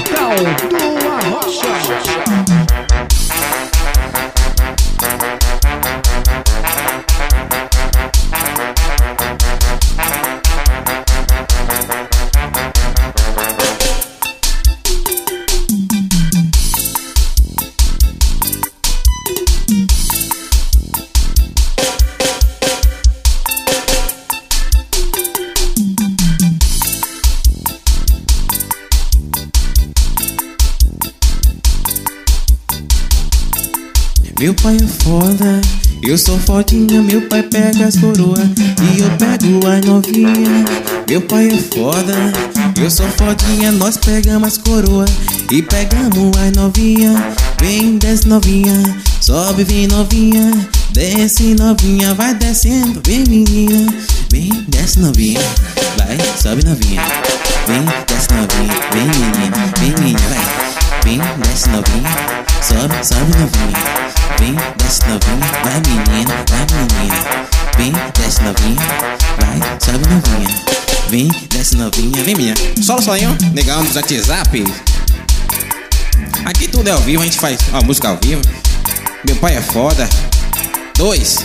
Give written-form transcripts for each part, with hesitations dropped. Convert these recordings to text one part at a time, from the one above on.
Portal do Arrocha. Meu pai é foda, eu sou fodinha. Meu pai pega as coroas e eu pego as novinha. Meu pai é foda, eu sou fodinha. Nós pegamos as coroas e pegamos as novinha. Vem, desce novinha, sobe, vem novinha. Desce novinha, vai descendo, vem menina. Vem, desce novinha, vai, sobe novinha. Vem, desce novinha, vem menina, vem menina, vai. Vem, desce novinha, sobe, sobe novinha. Vem, desce novinha, vai menina, vai menina. Vem, desce novinha, vai, sobe novinha. Vem, desce novinha, vem menina. Solo sonho, negão do WhatsApp. Aqui tudo é ao vivo, a gente faz uma música ao vivo. Meu pai é foda. 2.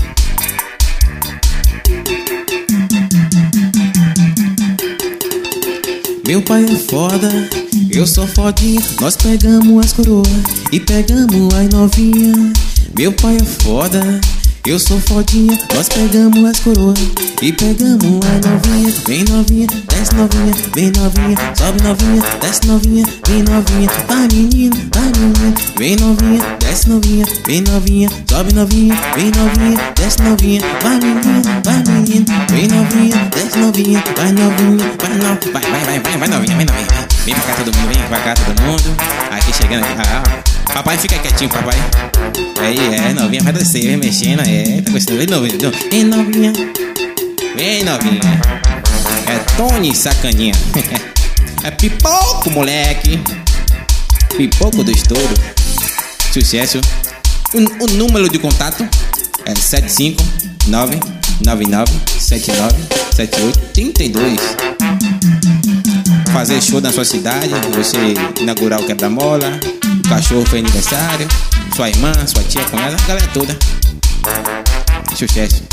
Meu pai é foda, eu sou fodinha. Nós pegamos as coroas e pegamos as novinha. Meu pai é foda, eu sou fodinha. Nós pegamos as coroas e pegamos as novinha. Vem novinha, desce novinha, vem novinha, sobe novinha, desce novinha, vem novinha. Vai menina, vai menina. Vem novinha, desce novinha, vem novinha, sobe novinha, vem novinha, desce novinha. Vai menina, vai menina. Vem novinha, desce novinha, vai novinha, vai novinha. Vai novinha, vai novinha. Vem pra cá todo mundo, vem pra cá todo mundo. Aqui chegando aqui, papai fica quietinho, papai. Aí, novinha, vai descer, vem mexendo, tá gostando. Vem novinha, vem novinha. Vem novinha. É Tony Sacaninha. É pipoco, moleque. Pipoco do estouro. Sucesso. O número de contato é 75999797832. Fazer show na sua cidade, você inaugurar o quebra-mola, o cachorro foi aniversário, sua irmã, sua tia, cunhada, a galera toda. Sucesso.